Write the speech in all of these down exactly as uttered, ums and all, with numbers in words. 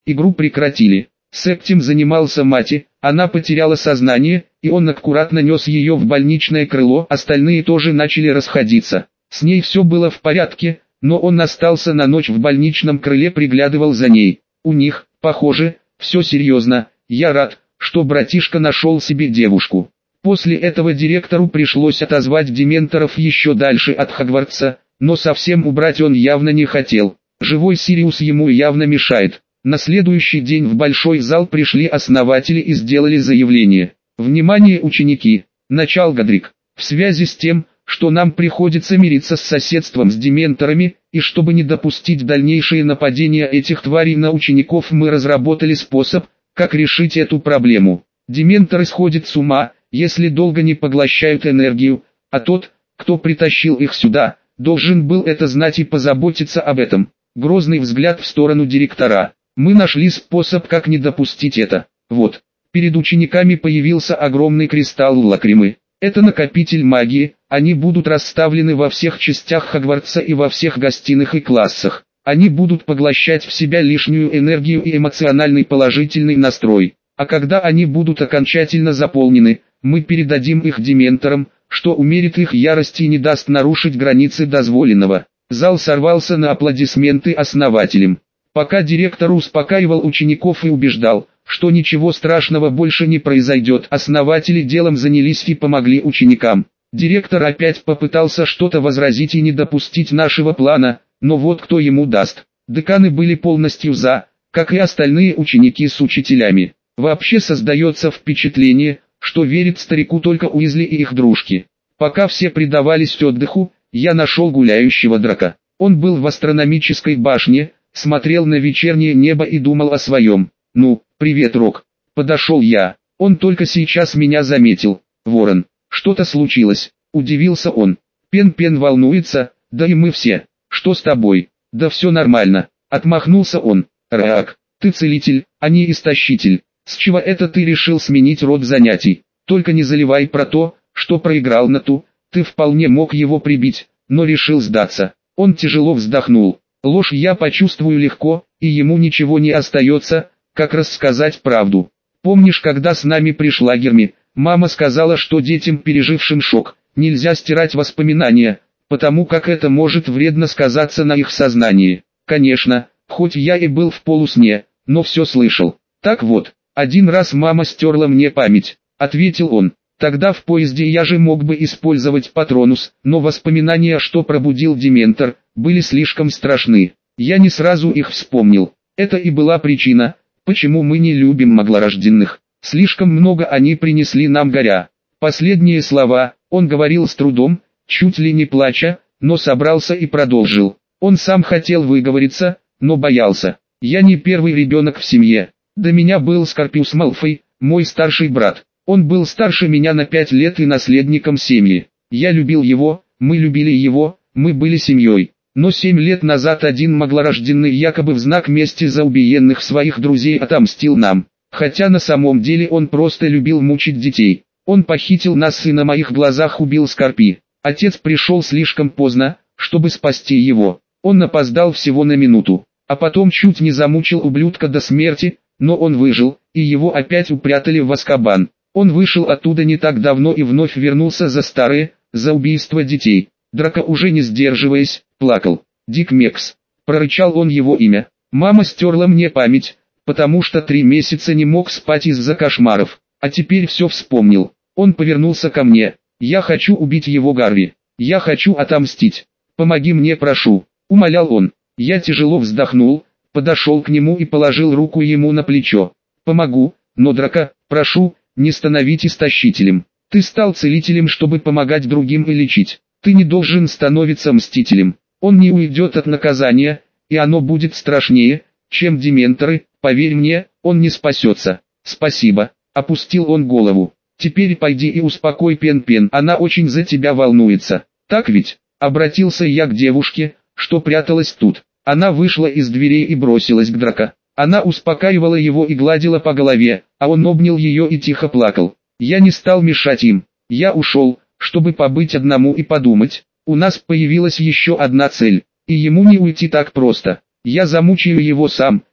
Игру прекратили. С этим занимался Мати, она потеряла сознание, и он аккуратно нес ее в больничное крыло, остальные тоже начали расходиться. С ней все было в порядке, но он остался на ночь в больничном крыле, приглядывал за ней. У них, похоже, все серьезно. Я рад, что братишка нашел себе девушку. После этого директору пришлось отозвать дементоров еще дальше от Хогвартса, но совсем убрать он явно не хотел. Живой Сириус ему явно мешает. На следующий день в большой зал пришли основатели и сделали заявление. Внимание, ученики! Начал Годрик. В связи с тем, что нам приходится мириться с соседством с дементорами, и чтобы не допустить дальнейшие нападения этих тварей на учеников, мы разработали способ, как решить эту проблему. Дементоры сходят с ума, если долго не поглощают энергию, а тот, кто притащил их сюда, должен был это знать и позаботиться об этом. Грозный взгляд в сторону директора. Мы нашли способ, как не допустить это. Вот. Перед учениками появился огромный кристалл лакримы. Это накопитель магии, они будут расставлены во всех частях Хогвартса и во всех гостиных и классах. Они будут поглощать в себя лишнюю энергию и эмоциональный положительный настрой. А когда они будут окончательно заполнены, мы передадим их дементорам, что умерит их ярость и не даст нарушить границы дозволенного. Зал сорвался на аплодисменты основателям. Пока директор успокаивал учеников и убеждал, что ничего страшного больше не произойдет, основатели делом занялись и помогли ученикам. Директор опять попытался что-то возразить и не допустить нашего плана, но вот кто ему даст. Деканы были полностью за, как и остальные ученики с учителями. Вообще создается впечатление, что верит старику только Уизли и их дружки. Пока все предавались отдыху, я нашел гуляющего Драка. Он был в астрономической башне, смотрел на вечернее небо и думал о своем. «Ну, привет, Рок». Подошел я. Он только сейчас меня заметил. «Ворон, что-то случилось?» Удивился он. «Пен-Пен волнуется, да и мы все. Что с тобой?» «Да все нормально». Отмахнулся он. «Раак, ты целитель, а не истощитель. С чего это ты решил сменить род занятий? Только не заливай про то, что проиграл на ту, ты вполне мог его прибить, но решил сдаться». Он тяжело вздохнул. Ложь я почувствую легко, и ему ничего не остается, как рассказать правду. Помнишь, когда с нами пришла Герми, мама сказала, что детям, пережившим шок, нельзя стирать воспоминания, потому как это может вредно сказаться на их сознании. Конечно, хоть я и был в полусне, но все слышал. Так вот, один раз мама стерла мне память, ответил он. Тогда в поезде я же мог бы использовать патронус, но воспоминания, что пробудил дементор, были слишком страшны. Я не сразу их вспомнил. Это и была причина, почему мы не любим маглорожденных. Слишком много они принесли нам горя. Последние слова он говорил с трудом, чуть ли не плача, но собрался и продолжил. Он сам хотел выговориться, но боялся. Я не первый ребенок в семье. До меня был Скорпиус Малфой, мой старший брат. Он был старше меня на пять лет и наследником семьи. Я любил его, мы любили его, мы были семьей. Но семь лет назад один маглорожденный якобы в знак мести за убиенных своих друзей отомстил нам. Хотя на самом деле он просто любил мучить детей. Он похитил нас и на моих глазах убил Скорпи. Отец пришел слишком поздно, чтобы спасти его. Он опоздал всего на минуту, а потом чуть не замучил ублюдка до смерти, но он выжил, и его опять упрятали в Азкабан. Он вышел оттуда не так давно и вновь вернулся за старые, за убийство детей. Драко, уже не сдерживаясь, плакал. «Дик Мекс», прорычал он его имя. «Мама стерла мне память, потому что три месяца не мог спать из-за кошмаров, а теперь все вспомнил». Он повернулся ко мне. «Я хочу убить его, Гарри. Я хочу отомстить. Помоги мне, прошу», умолял он. Я тяжело вздохнул, подошел к нему и положил руку ему на плечо. «Помогу, но, Драко, прошу, не становись истощителем. Ты стал целителем, чтобы помогать другим и лечить. Ты не должен становиться мстителем. Он не уйдет от наказания, и оно будет страшнее, чем дементоры, поверь мне, он не спасется». «Спасибо», опустил он голову. «Теперь пойди и успокой Пен-Пен, она очень за тебя волнуется. Так ведь?» Обратился я к девушке, что пряталась тут. Она вышла из дверей и бросилась к Драко. Она успокаивала его и гладила по голове, а он обнял ее и тихо плакал. Я не стал мешать им. Я ушел, чтобы побыть одному и подумать. У нас появилась еще одна цель, и ему не уйти так просто. Я замучаю его сам,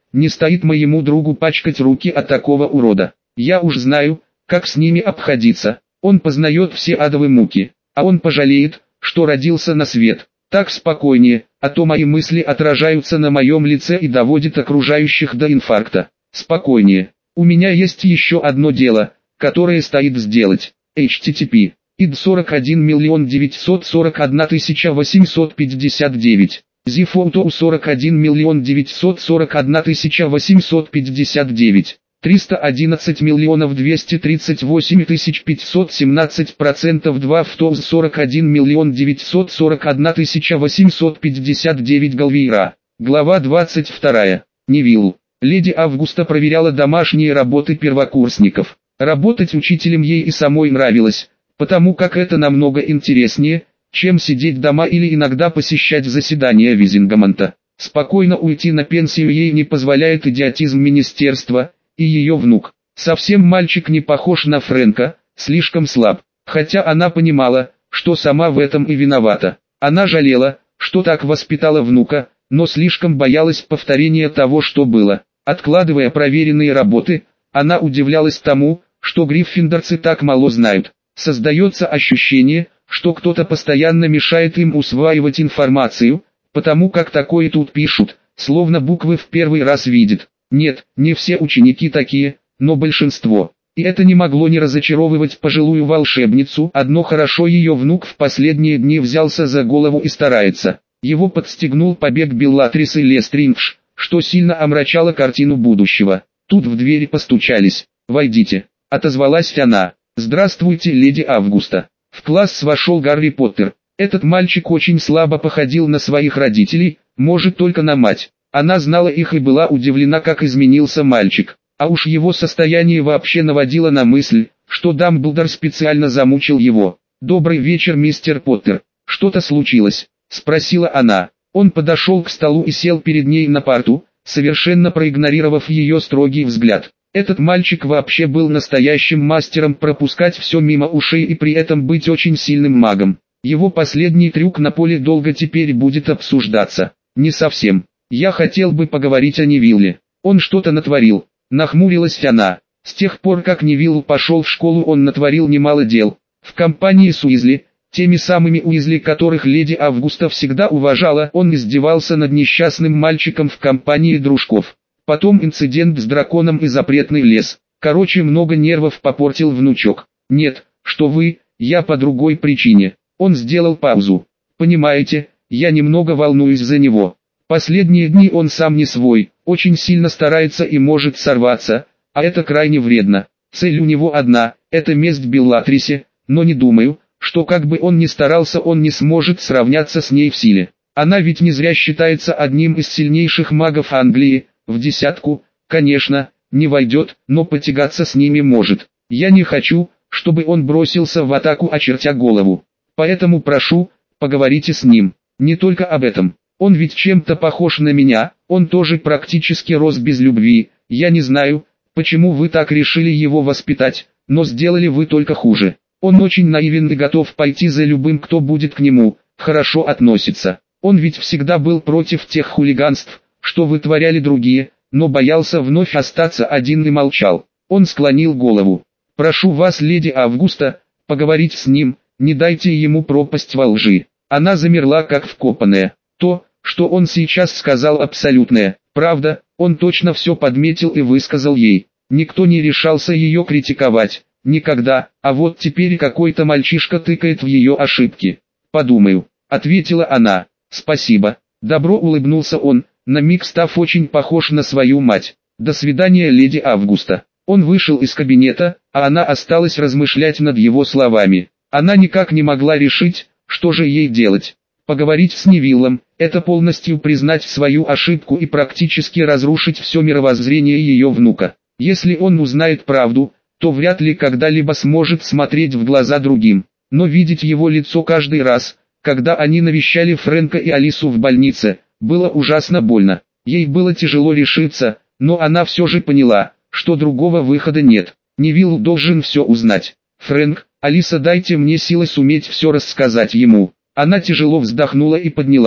не стоит моему другу пачкать руки от такого урода. Я уж знаю, как с ними обходиться. Он познает все адовые муки, а он пожалеет, что родился на свет. Так спокойнее, а то мои мысли отражаются на моем лице и доводят окружающих до инфаркта. Спокойнее. У меня есть еще одно дело, которое стоит сделать. эйч ти ти пи ид сорок один миллион девятьсот сорок одна тысяча восемьсот пятьдесят девять. Зифоутоу сорок один миллион девятьсот сорок одна тысяча восемьсот пятьдесят девять. триста одиннадцать миллионов двести тридцать восемь тысяч пятьсот семнадцать процентов два фтоуз сорок один миллион девятьсот сорок одна тысяча восемьсот пятьдесят девять Галвейра. Глава двадцать вторая. Невилл. Леди Августа проверяла домашние работы первокурсников. Работать учителем ей и самой нравилось, потому как это намного интереснее, чем сидеть дома или иногда посещать заседания Визингамонта. Спокойно уйти на пенсию ей не позволяет идиотизм министерства, и ее внук. Совсем мальчик не похож на Фрэнка, слишком слаб, хотя она понимала, что сама в этом и виновата. Она жалела, что так воспитала внука, но слишком боялась повторения того, что было. Откладывая проверенные работы, она удивлялась тому, что гриффиндорцы так мало знают. Создается ощущение, что кто-то постоянно мешает им усваивать информацию, потому как такое тут пишут, словно буквы в первый раз видят. Нет, не все ученики такие, но большинство. И это не могло не разочаровывать пожилую волшебницу. Одно хорошо, ее внук в последние дни взялся за голову и старается. Его подстегнул побег Беллатрисы Лестриндж, что сильно омрачало картину будущего. Тут в двери постучались. «Войдите», — отозвалась она. «Здравствуйте, леди Августа». В класс вошел Гарри Поттер. Этот мальчик очень слабо походил на своих родителей, может только на мать. Она знала их и была удивлена, как изменился мальчик. А уж его состояние вообще наводило на мысль, что Дамблдор специально замучил его. «Добрый вечер, мистер Поттер. Что-то случилось?» — спросила она. Он подошел к столу и сел перед ней на парту, совершенно проигнорировав ее строгий взгляд. Этот мальчик вообще был настоящим мастером пропускать все мимо ушей и при этом быть очень сильным магом. Его последний трюк на поле долго теперь будет обсуждаться. Не совсем. Я хотел бы поговорить о Невилле. Он что-то натворил. Нахмурилась она. С тех пор, как Невилл пошел в школу, он натворил немало дел. В компании с Уизли, теми самыми Уизли, которых леди Августа всегда уважала, он издевался над несчастным мальчиком в компании дружков. Потом инцидент с драконом и запретный лес. Короче, много нервов попортил внучок. Нет, что вы, я по другой причине. Он сделал паузу. Понимаете, я немного волнуюсь за него. Последние дни он сам не свой, очень сильно старается и может сорваться, а это крайне вредно. Цель у него одна, это месть Беллатрисе, но не думаю, что как бы он ни старался, он не сможет сравняться с ней в силе. Она ведь не зря считается одним из сильнейших магов Англии, в десятку, конечно, не войдет, но потягаться с ними может. Я не хочу, чтобы он бросился в атаку, очертя голову. Поэтому прошу, поговорите с ним, не только об этом. Он ведь чем-то похож на меня, он тоже практически рос без любви. Я не знаю, почему вы так решили его воспитать, но сделали вы только хуже. Он очень наивен и готов пойти за любым, кто будет к нему хорошо относиться. Он ведь всегда был против тех хулиганств, что вытворяли другие, но боялся вновь остаться один и молчал. Он склонил голову. «Прошу вас, леди Августа, поговорить с ним, не дайте ему пропасть во лжи». Она замерла как вкопанная. То, что он сейчас сказал, абсолютная правда, он точно все подметил и высказал ей. Никто не решался ее критиковать, никогда, а вот теперь какой-то мальчишка тыкает в ее ошибки. «Подумаю», — ответила она. «Спасибо». Добро улыбнулся он, на миг став очень похож на свою мать. «До свидания, леди Августа». Он вышел из кабинета, а она осталась размышлять над его словами. Она никак не могла решить, что же ей делать. Поговорить с Невиллом – это полностью признать свою ошибку и практически разрушить все мировоззрение ее внука. Если он узнает правду, то вряд ли когда-либо сможет смотреть в глаза другим. Но видеть его лицо каждый раз, когда они навещали Фрэнка и Алису в больнице, было ужасно больно. Ей было тяжело решиться, но она все же поняла, что другого выхода нет. Невилл должен все узнать. «Фрэнк, Алиса, дайте мне силы суметь все рассказать ему». Она тяжело вздохнула и поднялась.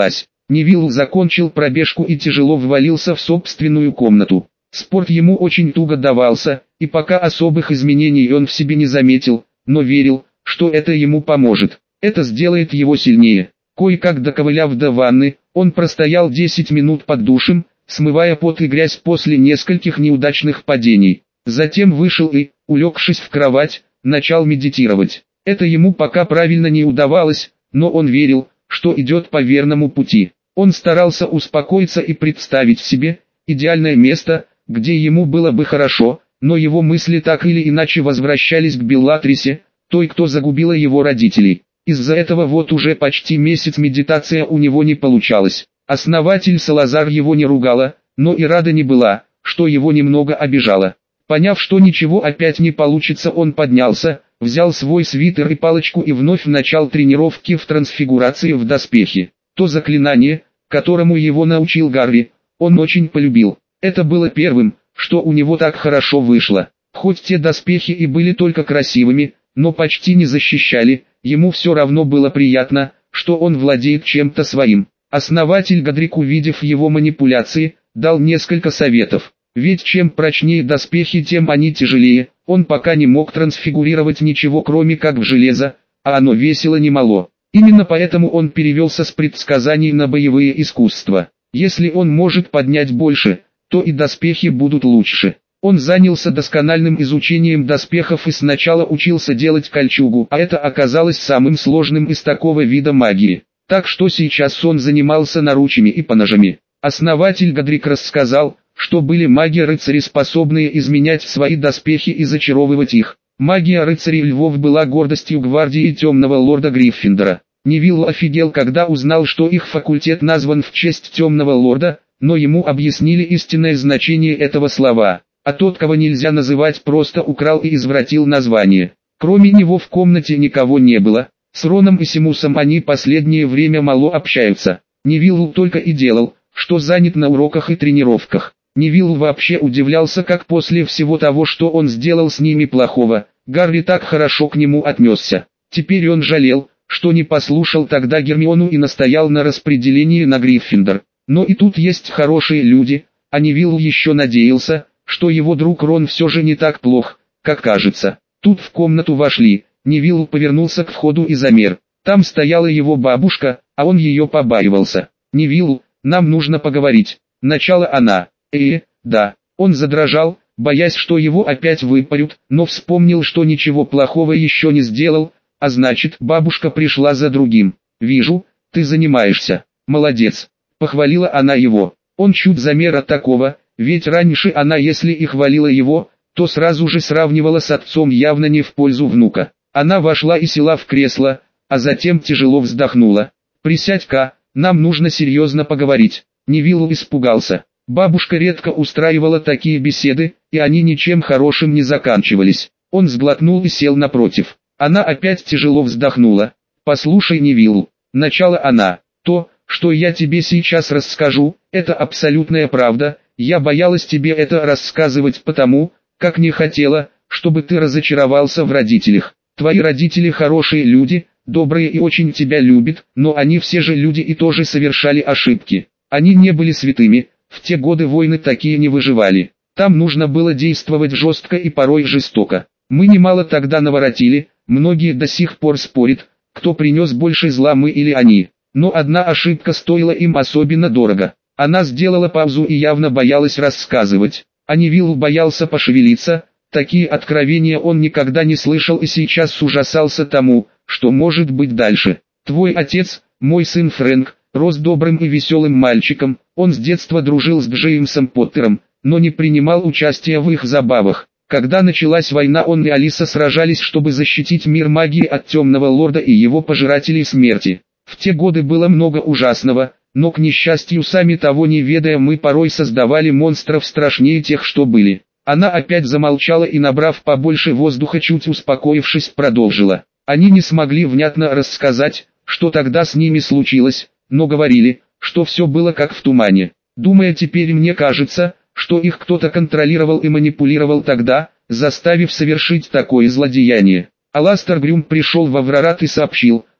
Невилл закончил пробежку и тяжело ввалился в собственную комнату. Спорт ему очень туго давался, и пока особых изменений он в себе не заметил, но верил, что это ему поможет. Это сделает его сильнее. Кое-как доковыляв до ванны, он простоял десять минут под душем, смывая пот и грязь после нескольких неудачных падений. Затем вышел и, улегшись в кровать, начал медитировать. Это ему пока правильно не удавалось, но он верил, что идет по верному пути. Он старался успокоиться и представить себе идеальное место, где ему было бы хорошо, но его мысли так или иначе возвращались к Беллатрисе, той, кто загубила его родителей. Из-за этого вот уже почти месяц медитация у него не получалась. Основатель Салазар его не ругала, но и рада не была, что его немного обижала. Поняв, что ничего опять не получится, он поднялся, взял свой свитер и палочку и вновь начал тренировки в трансфигурации в доспехе. То заклинание, которому его научил Гарри, он очень полюбил. Это было первым, что у него так хорошо вышло. Хоть те доспехи и были только красивыми, но почти не защищали, ему все равно было приятно, что он владеет чем-то своим. Основатель Годрик, увидев его манипуляции, дал несколько советов. Ведь чем прочнее доспехи, тем они тяжелее. Он пока не мог трансфигурировать ничего, кроме как в железо, а оно весило немало. Именно поэтому он перевелся с предсказаний на боевые искусства. Если он может поднять больше, то и доспехи будут лучше. Он занялся доскональным изучением доспехов и сначала учился делать кольчугу, а это оказалось самым сложным из такого вида магии. Так что сейчас он занимался наручами и поножами. Основатель Годрик рассказал, что были маги-рыцари, способные изменять свои доспехи и зачаровывать их. Магия рыцарей львов была гордостью гвардии темного лорда Гриффиндора. Невилл офигел, когда узнал, что их факультет назван в честь темного лорда, но ему объяснили истинное значение этого слова. А тот, кого нельзя называть, просто украл и извратил название. Кроме него в комнате никого не было. С Роном и Симусом они последнее время мало общаются. Невилл только и делал, что занят на уроках и тренировках. Невилл вообще удивлялся, как после всего того, что он сделал с ними плохого, Гарри так хорошо к нему отнесся. Теперь он жалел, что не послушал тогда Гермиону и настоял на распределении на Гриффиндор. Но и тут есть хорошие люди, а Невилл еще надеялся, что его друг Рон все же не так плох, как кажется. Тут в комнату вошли, Невилл повернулся к входу и замер. Там стояла его бабушка, а он ее побаивался. «Невилл, нам нужно поговорить», — начала она. «Э, да». Он задрожал, боясь, что его опять выпарют, но вспомнил, что ничего плохого еще не сделал, а значит, бабушка пришла за другим. «Вижу, ты занимаешься. Молодец», — похвалила она его. Он чуть замер от такого, ведь раньше она, если и хвалила его, то сразу же сравнивала с отцом, явно не в пользу внука. Она вошла и села в кресло, а затем тяжело вздохнула. «Присядь-ка, нам нужно серьезно поговорить». Невилл испугался. Бабушка редко устраивала такие беседы, и они ничем хорошим не заканчивались. Он сглотнул и сел напротив. Она опять тяжело вздохнула. «Послушай, Невилл», — начала она, — «то, что я тебе сейчас расскажу, это абсолютная правда. Я боялась тебе это рассказывать потому, как не хотела, чтобы ты разочаровался в родителях. Твои родители хорошие люди, добрые и очень тебя любят, но они все же люди и тоже совершали ошибки. Они не были святыми, в те годы войны такие не выживали. Там нужно было действовать жестко и порой жестоко. Мы немало тогда наворотили, многие до сих пор спорят, кто принес больше зла, мы или они. Но одна ошибка стоила им особенно дорого». Она сделала паузу и явно боялась рассказывать, а Невилл боялся пошевелиться. Такие откровения он никогда не слышал и сейчас ужасался тому, что может быть дальше. «Твой отец, мой сын Фрэнк, рос добрым и веселым мальчиком, он с детства дружил с Джеймсом Поттером, но не принимал участия в их забавах. Когда началась война, он и Алиса сражались, чтобы защитить мир магии от темного лорда и его пожирателей смерти. В те годы было много ужасного, но, к несчастью, сами того не ведая, мы порой создавали монстров страшнее тех, что были». Она опять замолчала и, набрав побольше воздуха, чуть успокоившись, продолжила. Они не смогли внятно рассказать, что тогда с ними случилось, но говорили, что все было как в тумане. Думая теперь, мне кажется, что их кто-то контролировал и манипулировал тогда, заставив совершить такое злодеяние. Аластер Грюм пришел в Аврорат и сообщил,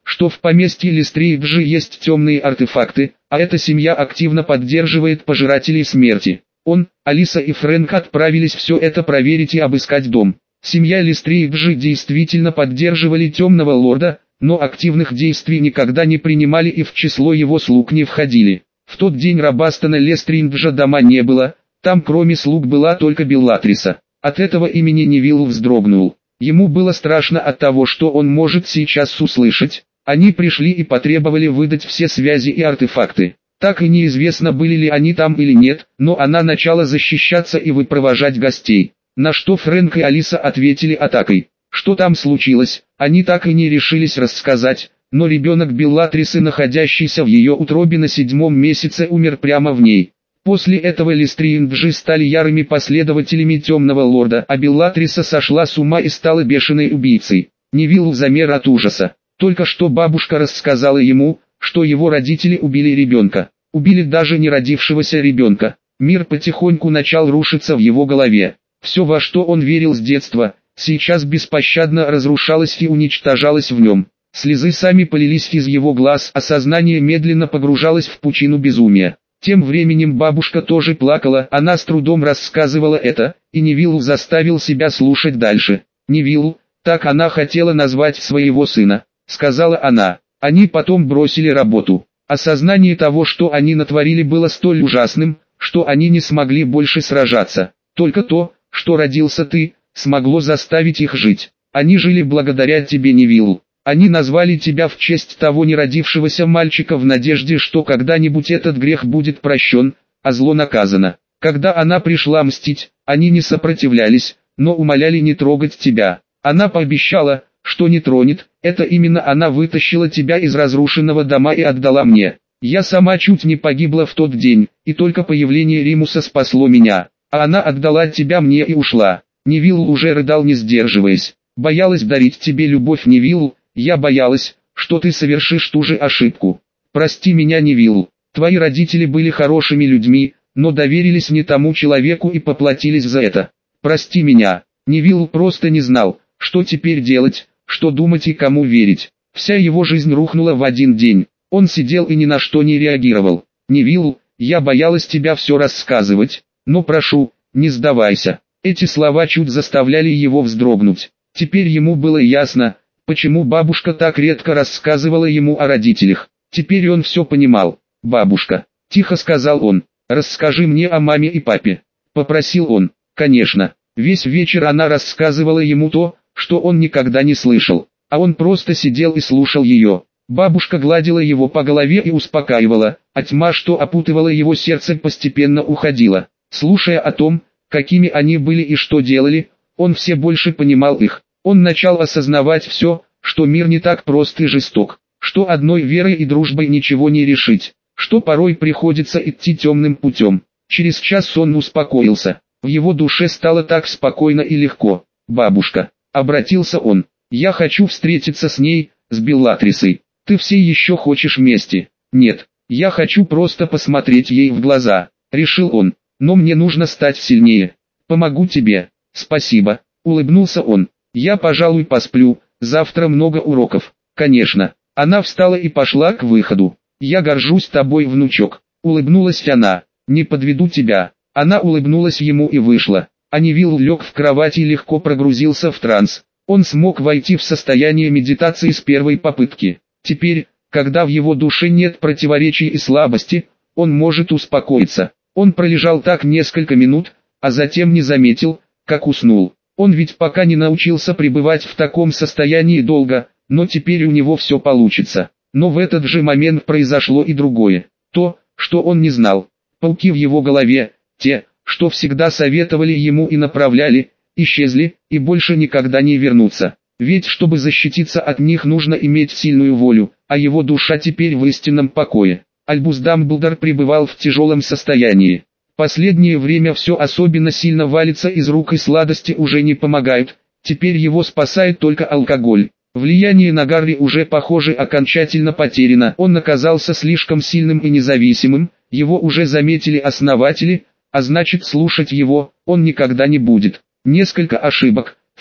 что в поместье Лестрейджи есть темные артефакты, а эта семья активно поддерживает пожирателей смерти. Он, Алиса и Фрэнк отправились все это проверить и обыскать дом. Семья Лестрейджи действительно поддерживали темного лорда, но активных действий никогда не принимали и в число его слуг не входили. В тот день Робастона Лестрейджа дома не было, там кроме слуг была только Беллатриса. От этого имени Невилл вздрогнул. Ему было страшно от того, что он может сейчас услышать. Они пришли и потребовали выдать все связи и артефакты. Так и неизвестно, были ли они там или нет, но она начала защищаться и выпровожать гостей. На что Фрэнк и Алиса ответили атакой. Что там случилось, они так и не решились рассказать, но ребенок Беллатрисы, находящийся в ее утробе на седьмом месяце, умер прямо в ней. После этого Лестрейджи стали ярыми последователями Темного Лорда, а Беллатриса сошла с ума и стала бешеной убийцей. Невилл замер от ужаса. Только что бабушка рассказала ему, что его родители убили ребенка. Убили даже не родившегося ребенка. Мир потихоньку начал рушиться в его голове. Все, во что он верил с детства, сейчас беспощадно разрушалось и уничтожалось в нем. Слезы сами полились из его глаз, а сознание медленно погружалось в пучину безумия. Тем временем бабушка тоже плакала, она с трудом рассказывала это, и Невилл заставил себя слушать дальше. «Невилл, так она хотела назвать своего сына», — сказала она. Они потом бросили работу. Осознание того, что они натворили, было столь ужасным, что они не смогли больше сражаться. Только то, что родился ты, смогло заставить их жить. Они жили благодаря тебе, Невилл. Они назвали тебя в честь того неродившегося мальчика в надежде, что когда-нибудь этот грех будет прощен, а зло наказано. Когда она пришла мстить, они не сопротивлялись, но умоляли не трогать тебя. Она пообещала, что не тронет, это именно она вытащила тебя из разрушенного дома и отдала мне. Я сама чуть не погибла в тот день, и только появление Римуса спасло меня, а она отдала тебя мне и ушла. Невилл уже рыдал, не сдерживаясь. Боялась дарить тебе любовь, Невилл, я боялась, что ты совершишь ту же ошибку. Прости меня, Невилл, твои родители были хорошими людьми, но доверились не тому человеку и поплатились за это. Прости меня. Невилл просто не знал, что теперь делать, что думать и кому верить. Вся его жизнь рухнула в один день. Он сидел и ни на что не реагировал. «Невилл, я боялась тебя все рассказывать, но прошу, не сдавайся». Эти слова чуть заставляли его вздрогнуть. Теперь ему было ясно, почему бабушка так редко рассказывала ему о родителях. Теперь он все понимал. «Бабушка», — тихо сказал он, — «расскажи мне о маме и папе». Попросил он. Конечно. Весь вечер она рассказывала ему то, что он никогда не слышал, а он просто сидел и слушал ее. Бабушка гладила его по голове и успокаивала, а тьма, что опутывала его сердце, постепенно уходила. Слушая о том, какими они были и что делали, он все больше понимал их. Он начал осознавать все, что мир не так прост и жесток, что одной верой и дружбой ничего не решить, что порой приходится идти темным путем. Через час он успокоился, в его душе стало так спокойно и легко. «Бабушка», — обратился он, — «я хочу встретиться с ней, с Беллатрисой. Ты все еще хочешь мести?» «Нет, я хочу просто посмотреть ей в глаза», — решил он, — «но мне нужно стать сильнее. Помогу тебе». «Спасибо», — улыбнулся он. «Я, пожалуй, посплю, завтра много уроков». «Конечно». Она встала и пошла к выходу. «Я горжусь тобой, внучок», — улыбнулась она. «Не подведу тебя». Она улыбнулась ему и вышла. А Невилл лег в кровать и легко прогрузился в транс. Он смог войти в состояние медитации с первой попытки. Теперь, когда в его душе нет противоречий и слабости, он может успокоиться. Он пролежал так несколько минут, а затем не заметил, как уснул. Он ведь пока не научился пребывать в таком состоянии долго, но теперь у него все получится. Но в этот же момент произошло и другое. То, что он не знал. Пауки в его голове, те, что всегда советовали ему и направляли, исчезли, и больше никогда не вернутся. Ведь чтобы защититься от них, нужно иметь сильную волю, а его душа теперь в истинном покое. Альбус Дамблдор пребывал в тяжелом состоянии. Последнее время все особенно сильно валится из рук, и сладости уже не помогают, теперь его спасает только алкоголь. Влияние на Гарри уже, похоже, окончательно потеряно, он оказался слишком сильным и независимым, его уже заметили основатели, а значит, слушать его он никогда не будет. Несколько ошибок,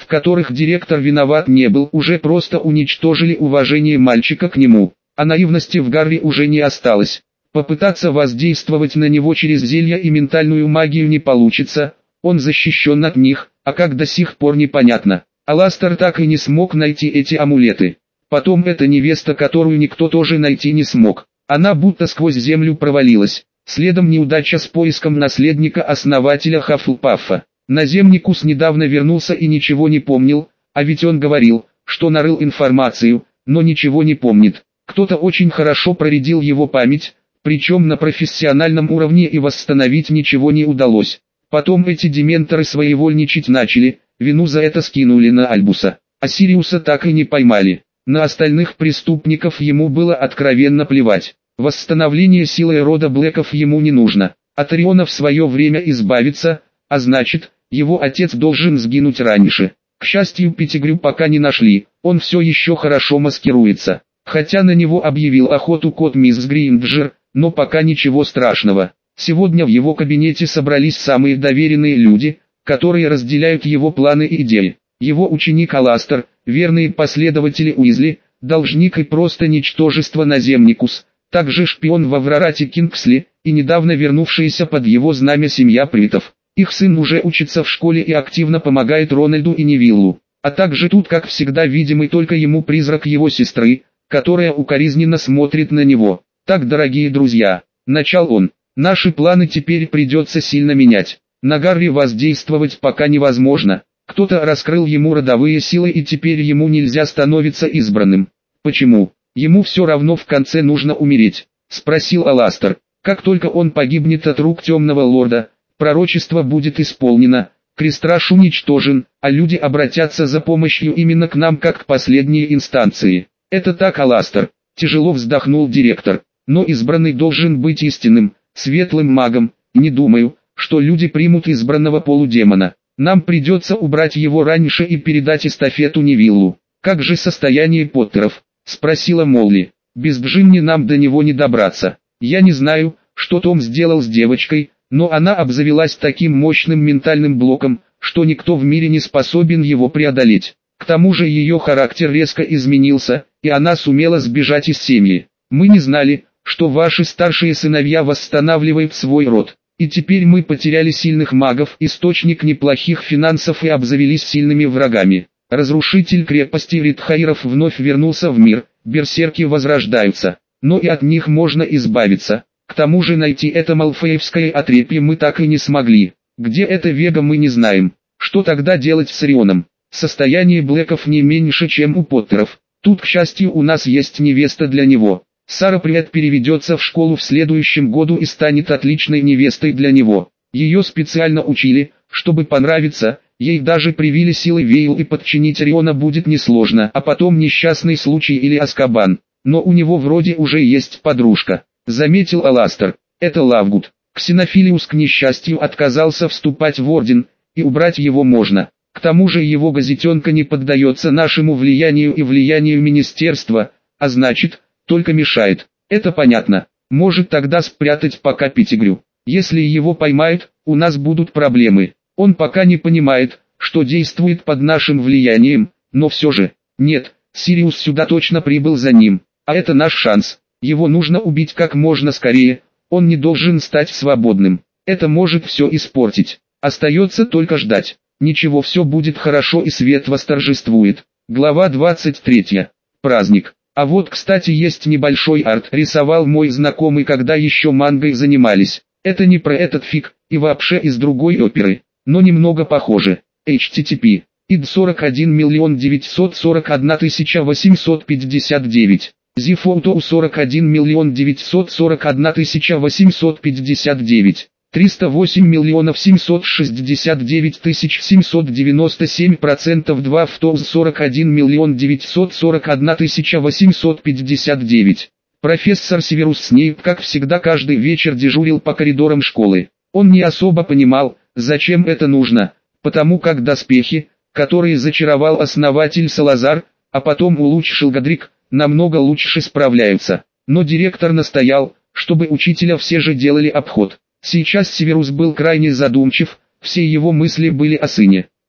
в которых директор виноват не был, уже просто уничтожили уважение мальчика к нему, а наивности в Гарри уже не осталось. Попытаться воздействовать на него через зелья и ментальную магию не получится, он защищен от них, а как до сих пор непонятно. Аластер так и не смог найти эти амулеты. Потом эта невеста, которую никто тоже найти не смог. Она будто сквозь землю провалилась. Следом неудача с поиском наследника-основателя Хаффлпаффа. Наземникус недавно вернулся и ничего не помнил, а ведь он говорил, что нарыл информацию, но ничего не помнит. Кто-то очень хорошо проредил его память, причем на профессиональном уровне, и восстановить ничего не удалось. Потом эти дементоры своевольничать начали, вину за это скинули на Альбуса, а Сириуса так и не поймали. На остальных преступников ему было откровенно плевать. Восстановление силы рода Блэков ему не нужно. От Ориона в свое время избавиться, а значит, его отец должен сгинуть раньше. К счастью, Петтигрю пока не нашли, он все еще хорошо маскируется. Хотя на него объявил охоту кот мисс Гринджер, но пока ничего страшного. Сегодня в его кабинете собрались самые доверенные люди, которые разделяют его планы и идеи. Его ученик Аластер, верные последователи Уизли, должник и просто ничтожество Наземникус, также шпион во Аврорате Кингсли, и недавно вернувшаяся под его знамя семья Притов. Их сын уже учится в школе и активно помогает Рональду и Невиллу. А также тут, как всегда, видимый только ему призрак его сестры, которая укоризненно смотрит на него. «Так, дорогие друзья», — начал он, — «наши планы теперь придется сильно менять. На Гарри воздействовать пока невозможно. Кто-то раскрыл ему родовые силы, и теперь ему нельзя становиться избранным». «Почему? Ему все равно в конце нужно умереть», — спросил Аластер. «Как только он погибнет от рук темного лорда, пророчество будет исполнено, Крестраж уничтожен, а люди обратятся за помощью именно к нам как к последней инстанции». «Это так, Аластер», — тяжело вздохнул директор, — «но избранный должен быть истинным, светлым магом, не думаю, что люди примут избранного полудемона. Нам придется убрать его раньше и передать эстафету Невиллу». «Как же состояние Поттеров?» — спросила Молли. «Без Джинни нам до него не добраться. Я не знаю, что Том сделал с девочкой, но она обзавелась таким мощным ментальным блоком, что никто в мире не способен его преодолеть. К тому же ее характер резко изменился, и она сумела сбежать из семьи. Мы не знали, что ваши старшие сыновья восстанавливают свой род. И теперь мы потеряли сильных магов, источник неплохих финансов, и обзавелись сильными врагами. Разрушитель крепости Ридхайров вновь вернулся в мир, берсерки возрождаются, но и от них можно избавиться. К тому же найти это малфоевское отрепье мы так и не смогли. Где это Вега, мы не знаем. Что тогда делать с Орионом? Состояние Блэков не меньше, чем у Поттеров. Тут, к счастью, у нас есть невеста для него. Сара Прет переведется в школу в следующем году и станет отличной невестой для него. Ее специально учили, чтобы понравиться, ей даже привили силы Вейл, и подчинить Ориона будет несложно, а потом несчастный случай или Азкабан. Но у него вроде уже есть подружка, заметил Аластер. Это Лавгуд. Ксенофилиус, к несчастью, отказался вступать в орден, и убрать его можно. К тому же его газетенка не поддается нашему влиянию и влиянию министерства, а значит, только мешает. Это понятно. Может тогда спрятать пока Петтигрю. Если его поймают, у нас будут проблемы. Он пока не понимает, что действует под нашим влиянием, но все же. Нет, Сириус сюда точно прибыл за ним. А это наш шанс. Его нужно убить как можно скорее. Он не должен стать свободным. Это может все испортить. Остается только ждать. Ничего, все будет хорошо и свет восторжествует. Глава двадцать третья. Праздник. А вот, кстати, есть небольшой арт, рисовал мой знакомый, когда еще мангой занимались. Это не про этот фиг, и вообще из другой оперы, но немного похоже. эйч ти ти пи. ид сорок один миллион девятьсот сорок одна тысяча восемьсот пятьдесят девять. Зифоутоу сорок один миллион девятьсот сорок одна тысяча восемьсот пятьдесят девять. триста восемь миллионов семьсот шестьдесят девять тысяч семьсот девяносто семь процентов. два Фтоуз сорок один миллион девятьсот сорок одна тысяча восемьсот пятьдесят девять. Профессор Северус Снейп, как всегда, каждый вечер дежурил по коридорам школы. Он не особо понимал, зачем это нужно, потому как доспехи, которые зачаровал основатель Салазар, а потом улучшил Годрик, намного лучше справляются. Но директор настоял, чтобы учителя все же делали обход. Сейчас Северус был крайне задумчив, все его мысли были о сыне.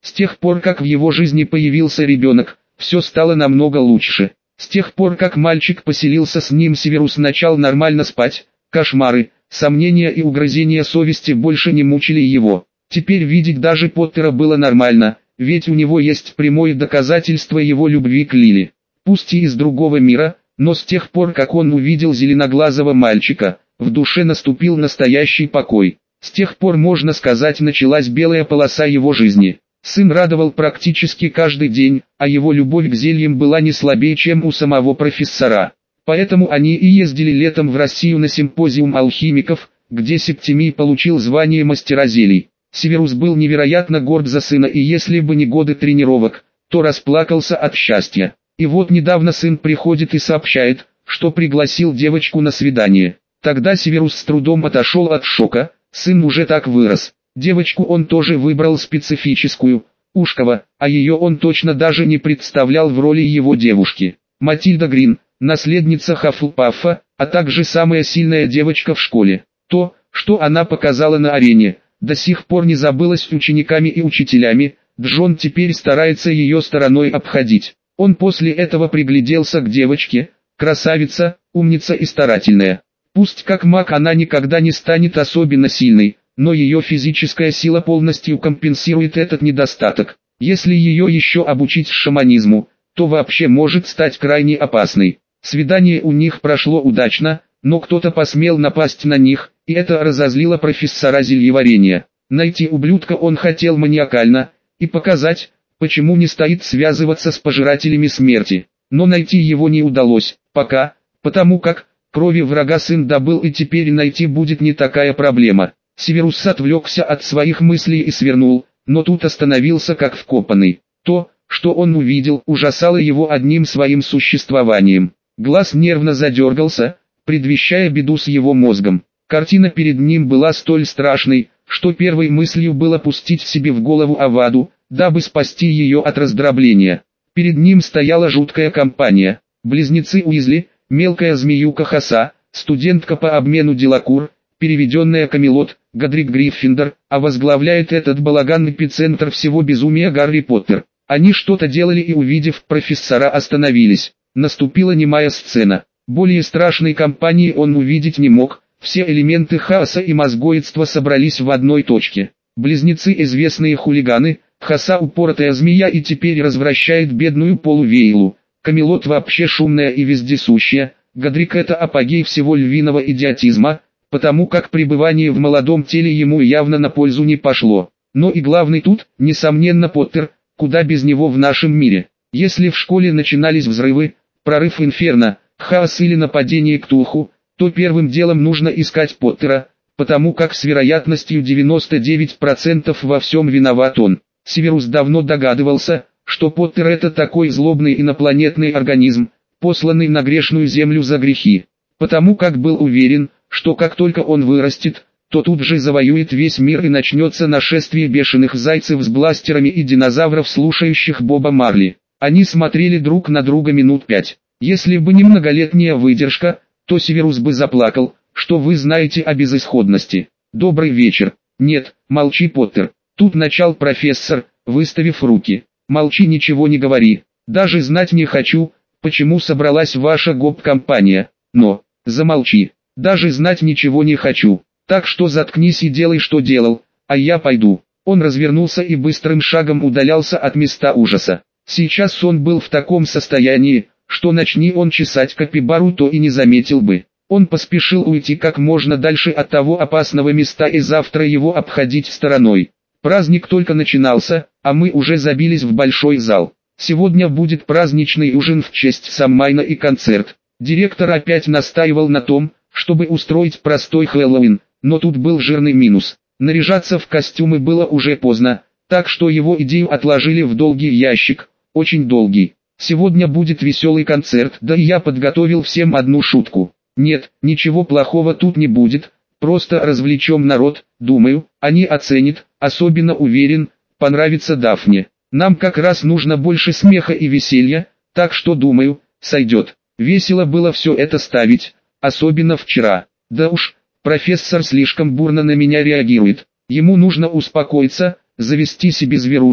С тех пор, как в его жизни появился ребенок, все стало намного лучше. С тех пор, как мальчик поселился с ним, Северус начал нормально спать, кошмары, сомнения и угрызения совести больше не мучили его. Теперь видеть даже Поттера было нормально, ведь у него есть прямое доказательство его любви к Лили. Пусть и из другого мира, но с тех пор, как он увидел зеленоглазого мальчика, в душе наступил настоящий покой. С тех пор, можно сказать, началась белая полоса его жизни. Сын радовал практически каждый день, а его любовь к зельям была не слабее, чем у самого профессора. Поэтому они и ездили летом в Россию на симпозиум алхимиков, где Септимий получил звание мастера зелий. Северус был невероятно горд за сына, и если бы не годы тренировок, то расплакался от счастья. И вот недавно сын приходит и сообщает, что пригласил девочку на свидание. Тогда Северус с трудом отошел от шока, сын уже так вырос. Девочку он тоже выбрал специфическую, Ушкова, а ее он точно даже не представлял в роли его девушки. Матильда Грин, наследница Хаффлпаффа, а также самая сильная девочка в школе. То, что она показала на арене, до сих пор не забылось учениками и учителями, Джон теперь старается ее стороной обходить. Он после этого пригляделся к девочке, красавица, умница и старательная. Пусть как маг она никогда не станет особенно сильной, но ее физическая сила полностью компенсирует этот недостаток. Если ее еще обучить шаманизму, то вообще может стать крайне опасной. Свидание у них прошло удачно, но кто-то посмел напасть на них, и это разозлило профессора зельеварения. Найти ублюдка он хотел маниакально, и показать, почему не стоит связываться с пожирателями смерти. Но найти его не удалось, пока, потому как, крови врага сын добыл, и теперь найти будет не такая проблема. Северус отвлекся от своих мыслей и свернул, но тут остановился как вкопанный. То, что он увидел, ужасало его одним своим существованием. Глаз нервно задергался, предвещая беду с его мозгом. Картина перед ним была столь страшной, что первой мыслью было пустить себе в голову Аваду, дабы спасти ее от раздробления. Перед ним стояла жуткая компания. Близнецы Уизли, мелкая змеюка Хаса, студентка по обмену Делакур, переведенная Камелот, Годрик Гриффиндор, а возглавляет этот балаган эпицентр всего безумия Гарри Поттер. Они что-то делали и, увидев профессора, остановились. Наступила немая сцена. Более страшной компании он увидеть не мог, все элементы хаоса и мозгоидства собрались в одной точке. Близнецы известные хулиганы, Хаса упоротая змея и теперь развращает бедную полувейлу. Камелот вообще шумная и вездесущая, Годрик это апогей всего львиного идиотизма, потому как пребывание в молодом теле ему явно на пользу не пошло. Но и главный тут, несомненно, Поттер, куда без него в нашем мире. Если в школе начинались взрывы, прорыв инферно, хаос или нападение Ктулху, то первым делом нужно искать Поттера, потому как с вероятностью девяносто девять процентов во всем виноват он. Северус давно догадывался, что Поттер это такой злобный инопланетный организм, посланный на грешную землю за грехи. Потому как был уверен, что как только он вырастет, то тут же завоюет весь мир и начнется нашествие бешеных зайцев с бластерами и динозавров, слушающих Боба Марли. Они смотрели друг на друга минут пять. Если бы не многолетняя выдержка, то Северус бы заплакал, что вы знаете о безысходности. Добрый вечер. Нет, молчи, Поттер. Тут начал профессор, выставив руки. Молчи, ничего не говори. Даже знать не хочу, почему собралась ваша гоп-компания. Но, замолчи. Даже знать ничего не хочу. Так что заткнись и делай, что делал, а я пойду. Он развернулся и быстрым шагом удалялся от места ужаса. Сейчас он был в таком состоянии, что начни он чесать капибару, то и не заметил бы. Он поспешил уйти как можно дальше от того опасного места и завтра его обходить стороной. Праздник только начинался, а мы уже забились в большой зал. Сегодня будет праздничный ужин в честь Саммайна и концерт. Директор опять настаивал на том, чтобы устроить простой Хэллоуин, но тут был жирный минус. Наряжаться в костюмы было уже поздно, так что его идею отложили в долгий ящик, очень долгий. Сегодня будет веселый концерт, да и я подготовил всем одну шутку. Нет, ничего плохого тут не будет, просто развлечем народ, думаю, они оценят, особенно уверен, понравится Дафне. Нам как раз нужно больше смеха и веселья, так что думаю, сойдет. Весело было все это ставить. Особенно вчера. Да уж, профессор слишком бурно на меня реагирует. Ему нужно успокоиться, завести себе зверушку,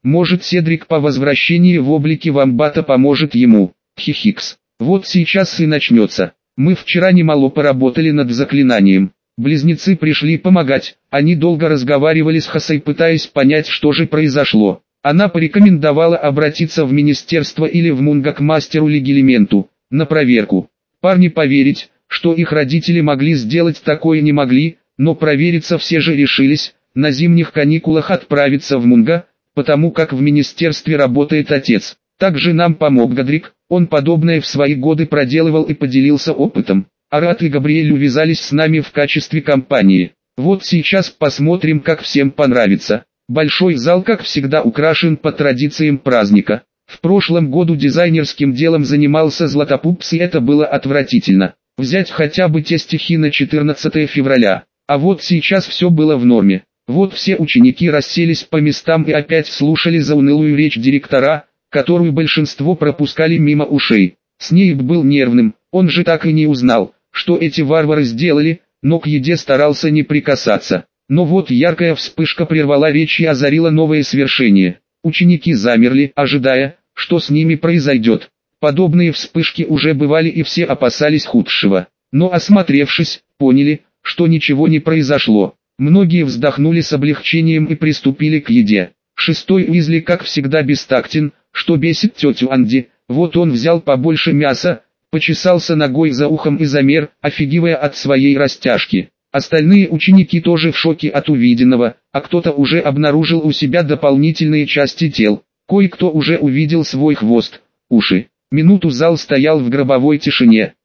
Может, Седрик по возвращении в облике вамбата поможет ему. Хихикс. Вот сейчас и начнется. Мы вчера немало поработали над заклинанием. Близнецы пришли помогать, они долго разговаривали с Хасой, пытаясь понять, что же произошло. Она порекомендовала обратиться в министерство или в Мунга к мастеру Легилименту, на проверку. Парни поверить, что их родители могли сделать такое, не могли, но провериться все же решились, на зимних каникулах отправиться в Мунга, потому как в министерстве работает отец. Также нам помог Годрик, он подобное в свои годы проделывал и поделился опытом. Арат и Габриэль увязались с нами в качестве компании. Вот сейчас посмотрим, как всем понравится. Большой зал, как всегда, украшен по традициям праздника. В прошлом году дизайнерским делом занимался Златопупс, и это было отвратительно. Взять хотя бы те стихи на четырнадцатое февраля. А вот сейчас все было в норме. Вот все ученики расселись по местам и опять слушали заунылую речь директора, которую большинство пропускали мимо ушей. Снейп был нервным, он же так и не узнал, что эти варвары сделали, но к еде старался не прикасаться. Но вот яркая вспышка прервала речь и озарила новое свершение. Ученики замерли, ожидая, что с ними произойдет. Подобные вспышки уже бывали, и все опасались худшего. Но осмотревшись, поняли, что ничего не произошло. Многие вздохнули с облегчением и приступили к еде. Шестой Уизли, как всегда, бестактен, что бесит тетю Анди. Вот он взял побольше мяса, почесался ногой за ухом и замер, офигевая от своей растяжки. Остальные ученики тоже в шоке от увиденного, а кто-то уже обнаружил у себя дополнительные части тел. Кое-кто уже увидел свой хвост, уши. Минуту зал стоял в гробовой тишине.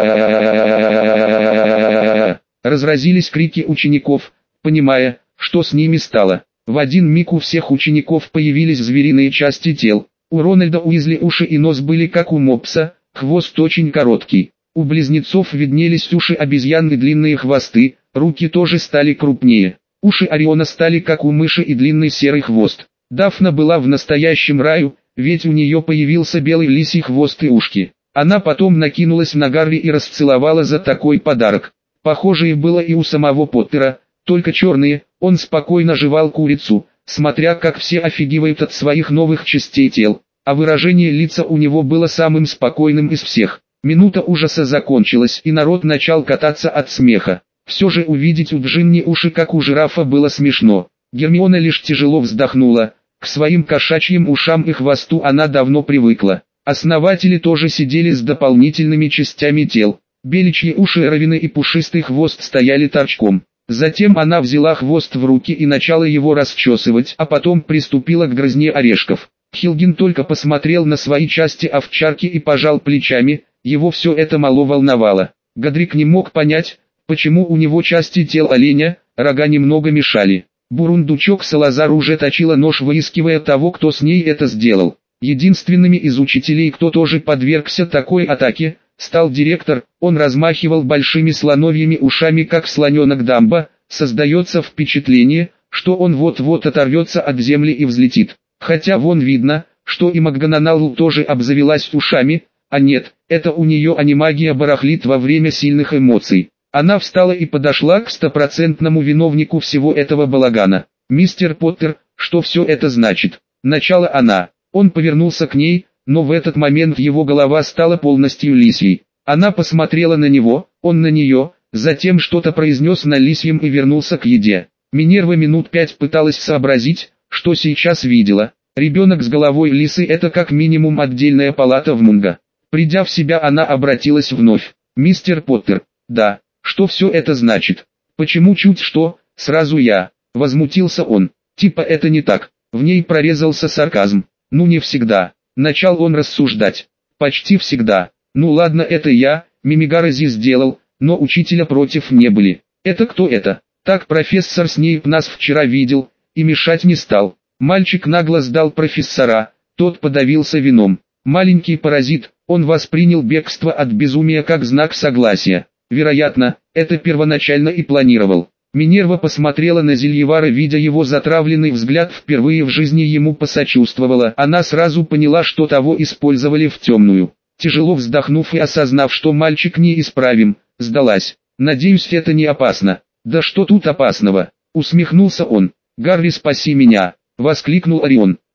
Разразились крики учеников, понимая, что с ними стало. В один миг у всех учеников появились звериные части тел. У Рональда Уизли уши и нос были как у мопса, хвост очень короткий. У близнецов виднелись уши обезьян и длинные хвосты, руки тоже стали крупнее. Уши Ориона стали как у мыши и длинный серый хвост. Дафна была в настоящем раю, ведь у нее появился белый лисий хвост и ушки. Она потом накинулась на Гарри и расцеловала за такой подарок. Похожее было и у самого Поттера, только черные. Он спокойно жевал курицу, смотря как все офигевают от своих новых частей тел, а выражение лица у него было самым спокойным из всех. Минута ужаса закончилась, и народ начал кататься от смеха. Все же увидеть у Джинни уши как у жирафа было смешно. Гермиона лишь тяжело вздохнула. К своим кошачьим ушам и хвосту она давно привыкла. Основатели тоже сидели с дополнительными частями тел. Беличьи уши Равины и пушистый хвост стояли торчком. Затем она взяла хвост в руки и начала его расчесывать, а потом приступила к грызне орешков. Хилгин только посмотрел на свои части овчарки и пожал плечами, его все это мало волновало. Годрик не мог понять, почему у него части тел оленя, рога немного мешали. Бурундучок Салазар уже точила нож, выискивая того, кто с ней это сделал. Единственными из учителей, кто тоже подвергся такой атаке, стал директор. Он размахивал большими слоновьими ушами, как слоненок Дамбо. Создается впечатление, что он вот-вот оторвется от земли и взлетит. Хотя вон видно, что и Макгонагалл тоже обзавелась ушами, а нет, это у нее анимагия барахлит во время сильных эмоций. Она встала и подошла к стопроцентному виновнику всего этого балагана. «Мистер Поттер, что все это значит?» Начала она. Он повернулся к ней, но в этот момент его голова стала полностью лисьей. Она посмотрела на него, он на нее, затем что-то произнес на лисьем и вернулся к еде. Минерва минут пять пыталась сообразить, что сейчас видела. Ребенок с головой лисы — это как минимум отдельная палата в Мунга. Придя в себя, она обратилась вновь. «Мистер Поттер, да, что все это значит? Почему чуть что, сразу я?» Возмутился он. «Типа это не так». В ней прорезался сарказм. «Ну не всегда». Начал он рассуждать. «Почти всегда. Ну ладно, это я, Мимигарази сделал, но учителя против не были. Это кто это? Так профессор Снейп нас вчера видел, и мешать не стал». Мальчик нагло сдал профессора, тот подавился вином. Маленький паразит, он воспринял бегство от безумия как знак согласия. Вероятно, это первоначально и планировал. Минерва посмотрела на Зельевара, видя его затравленный взгляд, впервые в жизни ему посочувствовала. Она сразу поняла, что того использовали в темную. Тяжело вздохнув и осознав, что мальчик неисправим, сдалась. «Надеюсь, это не опасно». «Да что тут опасного?» — усмехнулся он. «Гарри, спаси меня!» — воскликнул Орион.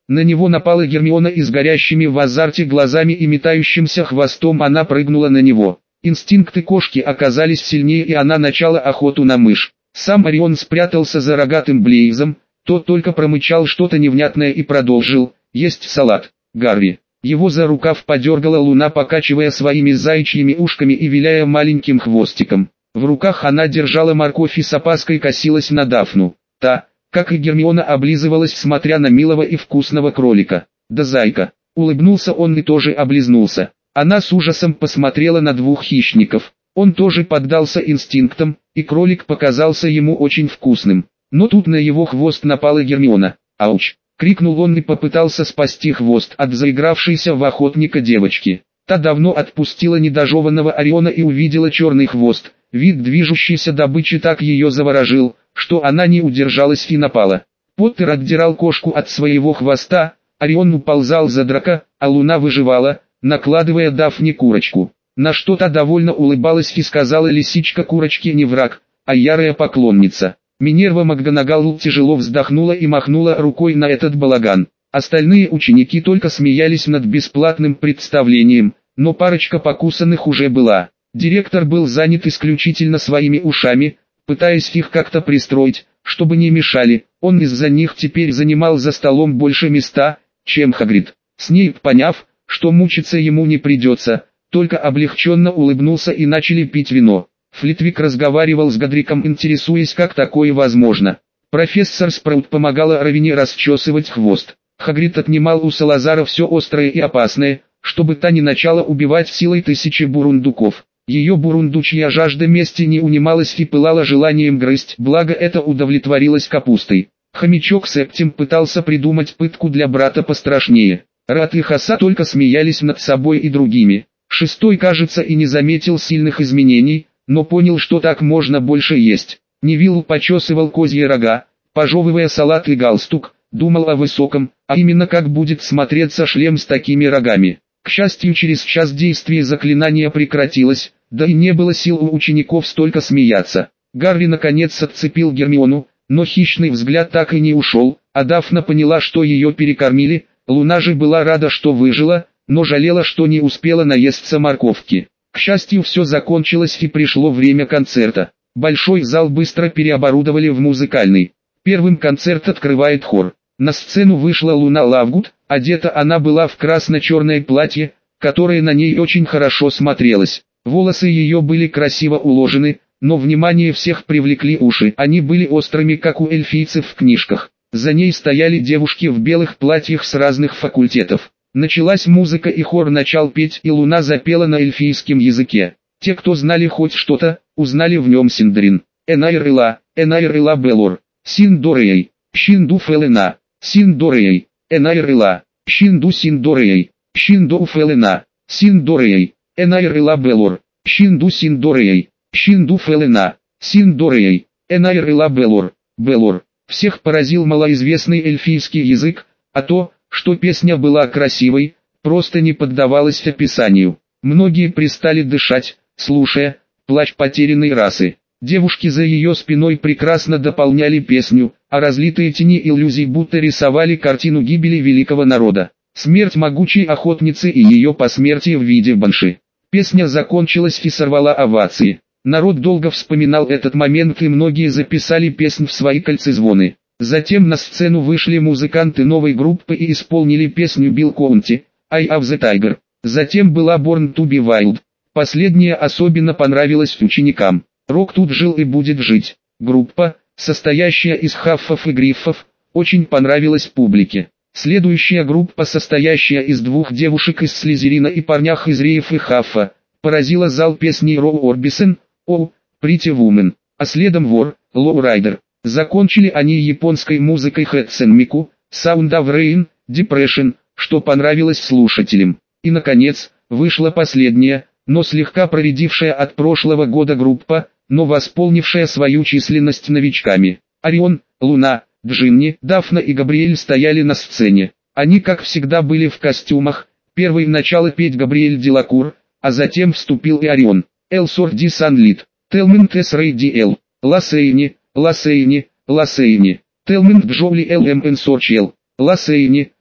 На него напала Гермиона и с горящими в азарте глазами и метающимся хвостом она прыгнула на него. Инстинкты кошки оказались сильнее, и она начала охоту на мышь. Сам Орион спрятался за рогатым Блейзом, тот только промычал что-то невнятное и продолжил: «Есть салат, Гарри». Его за рукав подергала Луна, покачивая своими заячьими ушками и виляя маленьким хвостиком. В руках она держала морковь и с опаской косилась на Дафну. Та, как и Гермиона, облизывалась, смотря на милого и вкусного кролика. «Да зайка!» — улыбнулся он и тоже облизнулся. Она с ужасом посмотрела на двух хищников. Он тоже поддался инстинктам, и кролик показался ему очень вкусным. Но тут на его хвост напала Гермиона. «Ауч!» — крикнул он и попытался спасти хвост от заигравшейся в охотника девочки. Та давно отпустила недожеванного Ориона и увидела черный хвост. Вид движущейся добычи так ее заворожил, что она не удержалась и напала. Поттер отдирал кошку от своего хвоста, Орион уползал за драка, а Луна выживала, накладывая Дафне курочку. На что та довольно улыбалась и сказала: «Лисичка курочки не враг, а ярая поклонница». Минерва МакГонагал тяжело вздохнула и махнула рукой на этот балаган. Остальные ученики только смеялись над бесплатным представлением, но парочка покусанных уже была. Директор был занят исключительно своими ушами, пытаясь их как-то пристроить, чтобы не мешали. Он из-за них теперь занимал за столом больше места, чем Хагрид. Снейп, поняв, что мучиться ему не придется, только облегченно улыбнулся и начали пить вино. Флитвик разговаривал с Годриком, интересуясь, как такое возможно. Профессор Спраут помогала Равине расчесывать хвост. Хагрид отнимал у Салазара все острое и опасное, чтобы та не начала убивать силой тысячи бурундуков. Ее бурундучья жажда мести не унималась и пылала желанием грызть, благо это удовлетворилось капустой. Хомячок Септим пытался придумать пытку для брата пострашнее. Рат и Хаса только смеялись над собой и другими. Шестой, кажется, и не заметил сильных изменений, но понял, что так можно больше есть. Невилл почесывал козьи рога, пожевывая салат и галстук, думал о высоком, а именно как будет смотреться шлем с такими рогами. К счастью, через час действие заклинания прекратилось, да и не было сил у учеников столько смеяться. Гарри наконец отцепил Гермиону, но хищный взгляд так и не ушел, а Дафна поняла, что ее перекормили. Луна же была рада, что выжила, но жалела, что не успела наесться морковки. К счастью, все закончилось и пришло время концерта. Большой зал быстро переоборудовали в музыкальный. Первым концерт открывает хор. На сцену вышла Луна Лавгуд, одета она была в красно-черное платье, которое на ней очень хорошо смотрелось. Волосы ее были красиво уложены, но внимание всех привлекли уши. Они были острыми, как у эльфийцев в книжках. За ней стояли девушки в белых платьях с разных факультетов. Началась музыка и хор начал петь, и Луна запела на эльфийском языке. Те, кто знали хоть что-то, узнали в нем Синдрин. Энайрыла, Энайрыла Белор, Синдорей, Щинду Фелена, Синдорей, Энайрыла, Щинду Синдорей, Щинду Фелена, Синдорей, Энайрыла Белор, Щинду Синдорей, Щинду Фелена, Синдорей, Энайрыла Белор, Белор. Всех поразил малоизвестный эльфийский язык, а то, что песня была красивой, просто не поддавалось описанию. Многие перестали дышать, слушая плач потерянной расы. Девушки за ее спиной прекрасно дополняли песню, а разлитые тени иллюзий будто рисовали картину гибели великого народа. Смерть могучей охотницы и ее посмертие в виде банши. Песня закончилась и сорвала овации. Народ долго вспоминал этот момент, и многие записали песнь в свои кольцезвоны. Затем на сцену вышли музыканты новой группы и исполнили песню Билл Коунти, «Eye of the Tiger». Затем была Born to be Wild. Последняя особенно понравилась ученикам. Рок тут жил и будет жить. Группа, состоящая из хаффов и гриффов, очень понравилась публике. Следующая группа, состоящая из двух девушек из Слизерина и парнях из Рейф и Хаффа, поразила зал песней Роу Орбисон, «Оу, Pretty Woman», а следом Вор, Лоу Райдер. Закончили они японской музыкой Хэтсэн Мику, Sound of Rain, Depression, что понравилось слушателям. И наконец, вышла последняя, но слегка проредившая от прошлого года группа, но восполнившая свою численность новичками. Орион, Луна, Джинни, Дафна и Габриэль стояли на сцене. Они, как всегда, были в костюмах. Первый начал петь Габриэль Делакур, а затем вступил и Орион. Элсор Ди Санлит, Телмент Эс Рей Ди Эл, Ласейни, Ласейни, Ласейни, Телмент Джоули Эл Эм Эн Сорчел, Ласейни,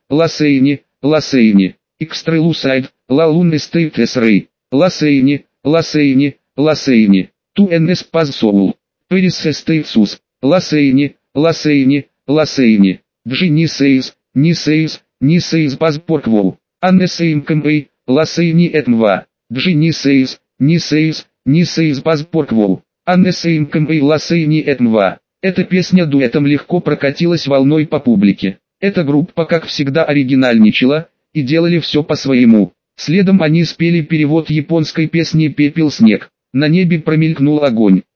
Ласейни, Ласейни, Икстрелусайд, Ла Лунный Стейт Эсрей, Ласейни, Ласейни, Ласейни, Ту Эннес Паз Соул, Пэрис Эстейтсус, Ласейни, Ласейни, Ласейни, Джи Нисейс, Нисейс, Нисейс Паз Порквоу, Аннесейм Кэмэй, Ласейни Этмва, Джи Нисейс, Нисейс, Нисейс Паз Порквоу, Аннесейм Кэмэй Ласейни Этмва. Эта песня дуэтом легко прокатилась волной по публике. Эта группа, как всегда, оригинальничала и делали все по-своему. Следом они спели перевод японской песни «Пепел снег». На небе промелькнул огонь.